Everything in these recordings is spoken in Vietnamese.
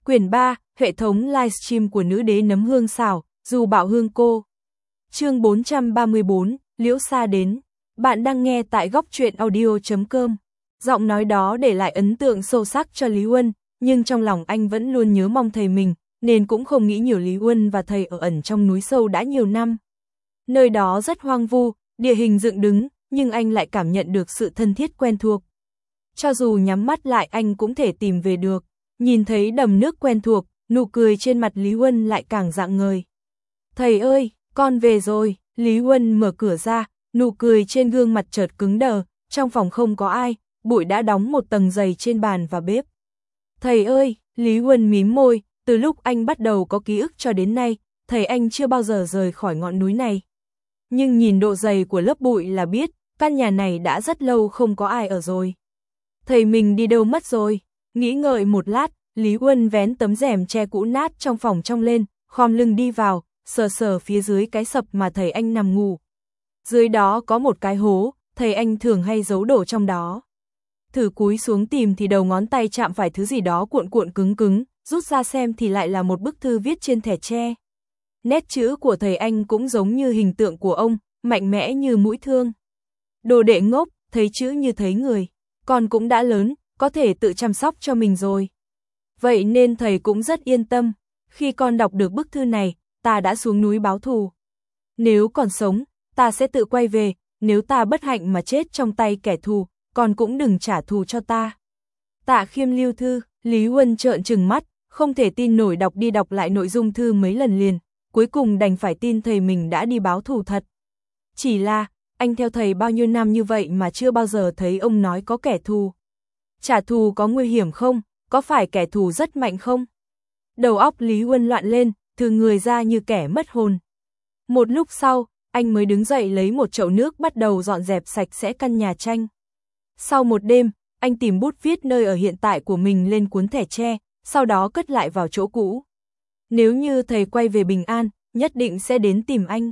Quyển 3, hệ thống livestream của nữ đế nấm hương xào, dù bảo hương cô. Chương 434, Liễu Sa đến. Bạn đang nghe tại góc truyện audio.com. Giọng nói đó để lại ấn tượng sâu sắc cho Lý Uân, nhưng trong lòng anh vẫn luôn nhớ mong thầy mình, nên cũng không nghĩ nhiều. Lý Uân và thầy ở ẩn trong núi sâu đã nhiều năm. Nơi đó rất hoang vu, địa hình dựng đứng, nhưng anh lại cảm nhận được sự thân thiết quen thuộc. Cho dù nhắm mắt lại anh cũng thể tìm về được. Nhìn thấy đầm nước quen thuộc, nụ cười trên mặt Lý Uân lại càng rạng ngời. Thầy ơi, con về rồi. Lý Uân mở cửa ra, nụ cười trên gương mặt chợt cứng đờ, trong phòng không có ai, bụi đã đóng một tầng dày trên bàn và bếp. Thầy ơi, Lý Uân mím môi, từ lúc anh bắt đầu có ký ức cho đến nay, thầy anh chưa bao giờ rời khỏi ngọn núi này. Nhưng nhìn độ dày của lớp bụi là biết, căn nhà này đã rất lâu không có ai ở rồi. Thầy mình đi đâu mất rồi? Nghĩ ngợi một lát, Lý Uân vén tấm rèm che cũ nát trong phòng trong lên, khom lưng đi vào, sờ sờ phía dưới cái sập mà thầy anh nằm ngủ. Dưới đó có một cái hố, thầy anh thường hay giấu đồ trong đó. Thử cúi xuống tìm thì đầu ngón tay chạm phải thứ gì đó cuộn cuộn cứng cứng, rút ra xem thì lại là một bức thư viết trên thẻ tre. Nét chữ của thầy anh cũng giống như hình tượng của ông, mạnh mẽ như mũi thương. Đồ đệ ngốc, thấy chữ như thấy người, con cũng đã lớn, có thể tự chăm sóc cho mình rồi. Vậy nên thầy cũng rất yên tâm, khi con đọc được bức thư này, ta đã xuống núi báo thù. Nếu còn sống, ta sẽ tự quay về, nếu ta bất hạnh mà chết trong tay kẻ thù, con cũng đừng trả thù cho ta. Tạ Khiêm lưu thư. Lý Uân trợn trừng mắt, không thể tin nổi, đọc đi đọc lại nội dung thư mấy lần liền, cuối cùng đành phải tin thầy mình đã đi báo thù thật. Chỉ là, anh theo thầy bao nhiêu năm như vậy mà chưa bao giờ thấy ông nói có kẻ thù. Trả thù có nguy hiểm không? Có phải kẻ thù rất mạnh không? Đầu óc Lý Uân loạn lên, thừ người ra như kẻ mất hồn. Một lúc sau, anh mới đứng dậy lấy một chậu nước bắt đầu dọn dẹp sạch sẽ căn nhà tranh. Sau một đêm, anh tìm bút viết nơi ở hiện tại của mình lên cuốn thẻ tre, sau đó cất lại vào chỗ cũ. Nếu như thầy quay về bình an, nhất định sẽ đến tìm anh.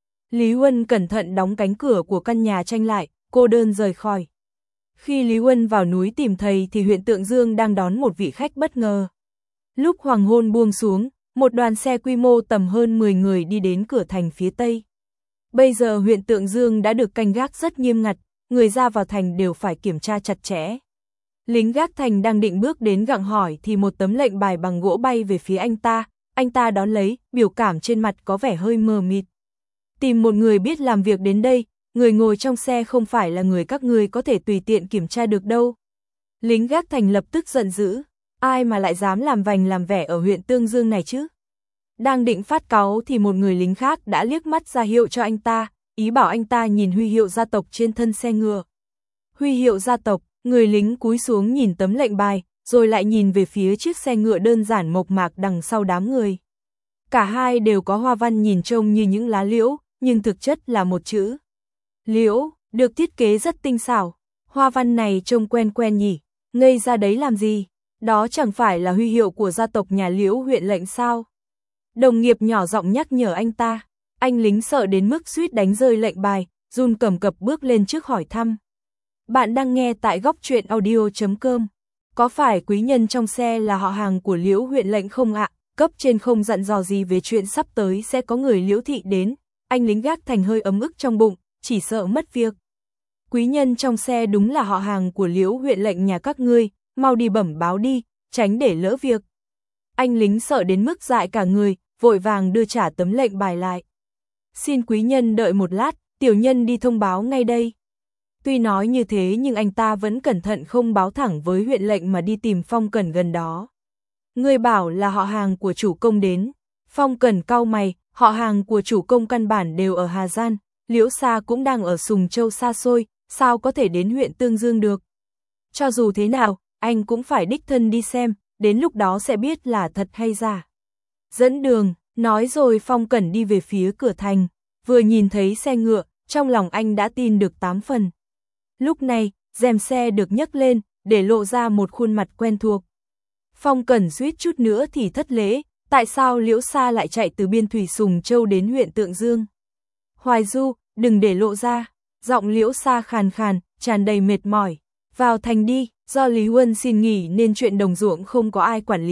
Lý Uân cẩn thận đóng cánh cửa của căn nhà tranh lại, cô đơn rời khỏi. Khi Lý Uân vào núi tìm thầy thì huyện Tượng Dương đang đón một vị khách bất ngờ. Lúc hoàng hôn buông xuống, một đoàn xe quy mô tầm hơn 10 người đi đến cửa thành phía Tây. Bây giờ huyện Tượng Dương đã được canh gác rất nghiêm ngặt, người ra vào thành đều phải kiểm tra chặt chẽ. Lính gác thành đang định bước đến gặng hỏi thì một tấm lệnh bài bằng gỗ bay về phía anh ta đón lấy, biểu cảm trên mặt có vẻ hơi mờ mịt. Tìm một người biết làm việc đến đây, người ngồi trong xe không phải là người các ngươi có thể tùy tiện kiểm tra được đâu. Lính gác thành lập tức giận dữ, ai mà lại dám làm vành làm vẻ ở huyện Tương Dương này chứ? Đang định phát cáu thì một người lính khác đã liếc mắt ra hiệu cho anh ta, ý bảo anh ta nhìn huy hiệu gia tộc trên thân xe ngựa. Huy hiệu gia tộc, người lính cúi xuống nhìn tấm lệnh bài, rồi lại nhìn về phía chiếc xe ngựa đơn giản mộc mạc đằng sau đám người. Cả hai đều có hoa văn nhìn trông như những lá liễu, nhưng thực chất là một chữ. Liễu, được thiết kế rất tinh xảo. Hoa văn này trông quen quen nhỉ, ngây ra đấy làm gì? Đó chẳng phải là huy hiệu của gia tộc nhà Liễu huyện lệnh sao? Đồng nghiệp nhỏ giọng nhắc nhở anh ta. Anh lính sợ đến mức suýt đánh rơi lệnh bài, run cầm cập bước lên trước hỏi thăm. Bạn đang nghe tại góc truyện audio.com. Có phải quý nhân trong xe là họ hàng của Liễu huyện lệnh không ạ? Cấp trên không dặn dò gì về chuyện sắp tới sẽ có người Liễu thị đến. Anh lính gác thành hơi ấm ức trong bụng, chỉ sợ mất việc. Quý nhân trong xe đúng là họ hàng của Liễu huyện lệnh nhà các ngươi, mau đi bẩm báo đi, tránh để lỡ việc. Anh lính sợ đến mức dại cả người, vội vàng đưa trả tấm lệnh bài lại. Xin quý nhân đợi một lát, tiểu nhân đi thông báo ngay đây. Tuy nói như thế nhưng anh ta vẫn cẩn thận không báo thẳng với huyện lệnh mà đi tìm Phong Cẩn gần đó. Người bảo là họ hàng của chủ công đến. Phong Cẩn cau mày, họ hàng của chủ công căn bản đều ở Hà Giang, Liễu Sa cũng đang ở Sùng Châu xa xôi, sao có thể đến huyện Tương Dương được. Cho dù thế nào, anh cũng phải đích thân đi xem, đến lúc đó sẽ biết là thật hay giả. Dẫn đường, nói rồi Phong Cẩn đi về phía cửa thành, vừa nhìn thấy xe ngựa, trong lòng anh đã tin được 8 phần. Lúc này, rèm xe được nhấc lên, để lộ ra một khuôn mặt quen thuộc. Phong Cẩn suýt chút nữa thì thất lễ, tại sao Liễu Sa lại chạy từ biên thủy Sùng Châu đến huyện Tượng Dương? Hoài Du, đừng để lộ ra. Giọng Liễu Sa khàn khàn, tràn đầy mệt mỏi. Vào thành đi, do Lý Uân xin nghỉ nên chuyện đồng ruộng không có ai quản lý,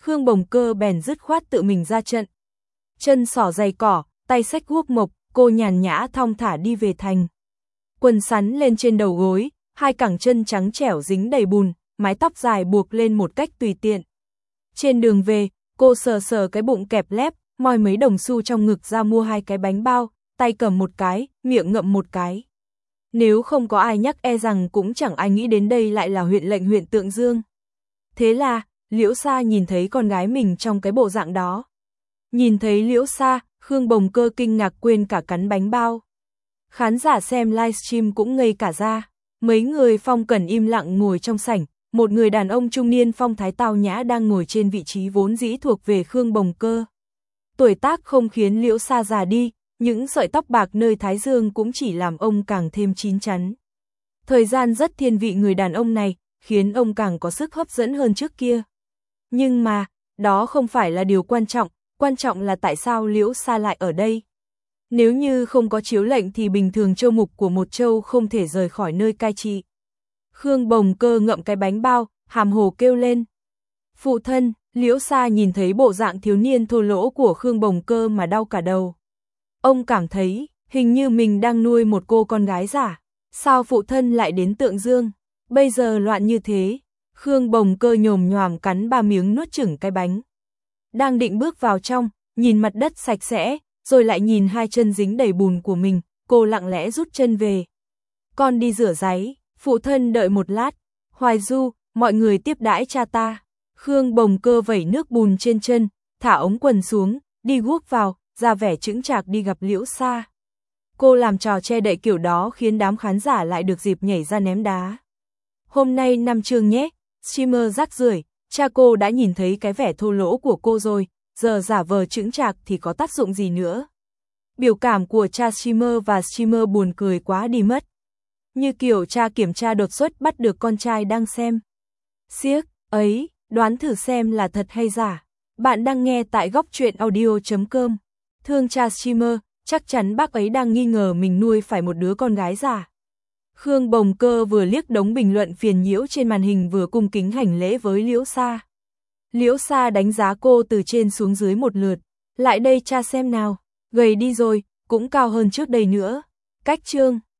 Khương Bồng Cơ bèn dứt khoát tự mình ra trận. Chân xỏ giày cỏ, tay xách guốc mộc, cô nhàn nhã thong thả đi về thành. Quần sắn lên trên đầu gối, hai cẳng chân trắng trẻo dính đầy bùn, mái tóc dài buộc lên một cách tùy tiện. Trên đường về, cô sờ sờ cái bụng kẹp lép, moi mấy đồng xu trong ngực ra mua 2 cái bánh bao, tay cầm một cái, miệng ngậm một cái. Nếu không có ai nhắc e rằng cũng chẳng ai nghĩ đến đây lại là huyện lệnh huyện Tượng Dương. Thế là, Liễu Sa nhìn thấy con gái mình trong cái bộ dạng đó. Nhìn thấy Liễu Sa, Khương Bồng Cơ kinh ngạc quên cả cắn bánh bao. Khán giả xem livestream cũng ngây cả ra. Mấy người phong cẩn im lặng ngồi trong sảnh, một người đàn ông trung niên phong thái tao nhã đang ngồi trên vị trí vốn dĩ thuộc về Khương Bồng Cơ. Tuổi tác không khiến Liễu Sa già đi, những sợi tóc bạc nơi thái dương cũng chỉ làm ông càng thêm chín chắn. Thời gian rất thiên vị người đàn ông này, khiến ông càng có sức hấp dẫn hơn trước kia. Nhưng mà, đó không phải là điều quan trọng là tại sao Liễu Sa lại ở đây. Nếu như không có chiếu lệnh thì bình thường châu mục của một châu không thể rời khỏi nơi cai trị. Khương Bồng Cơ ngậm cái bánh bao, hàm hồ kêu lên. Phụ thân, Liễu Sa nhìn thấy bộ dạng thiếu niên thô lỗ của Khương Bồng Cơ mà đau cả đầu. Ông cảm thấy, hình như mình đang nuôi một cô con gái giả. Sao phụ thân lại đến Tượng Dương? Bây giờ loạn như thế. Khương Bồng Cơ nhồm nhoàm cắn 3 miếng nuốt chửng cái bánh. Đang định bước vào trong, nhìn mặt đất sạch sẽ, rồi lại nhìn 2 chân dính đầy bùn của mình, cô lặng lẽ rút chân về. Con đi rửa ráy, phụ thân đợi một lát. Hoài Du, mọi người tiếp đãi cha ta. Khương Bồng Cơ vẩy nước bùn trên chân, thả ống quần xuống, đi guốc vào, ra vẻ chững chạc đi gặp Liễu Sa. Cô làm trò che đậy kiểu đó khiến đám khán giả lại được dịp nhảy ra ném đá. Hôm nay 5 chương nhé, streamer rác rưởi, cha cô đã nhìn thấy cái vẻ thô lỗ của cô rồi, giờ giả vờ chững chạc thì có tác dụng gì nữa. Biểu cảm của cha streamer và streamer buồn cười quá đi mất. Như kiểu cha kiểm tra đột xuất bắt được con trai đang xem. Siếc, ấy, đoán thử xem là thật hay giả. Bạn đang nghe tại góc truyện audio.com. Thương cha streamer, chắc chắn bác ấy đang nghi ngờ mình nuôi phải một đứa con gái giả. Khương Bồng Cơ vừa liếc đống bình luận phiền nhiễu trên màn hình vừa cung kính hành lễ với Liễu Sa. Liễu Sa đánh giá cô từ trên xuống dưới một lượt. Lại đây cha xem nào, gầy đi rồi, cũng cao hơn trước đây nữa. Cách chương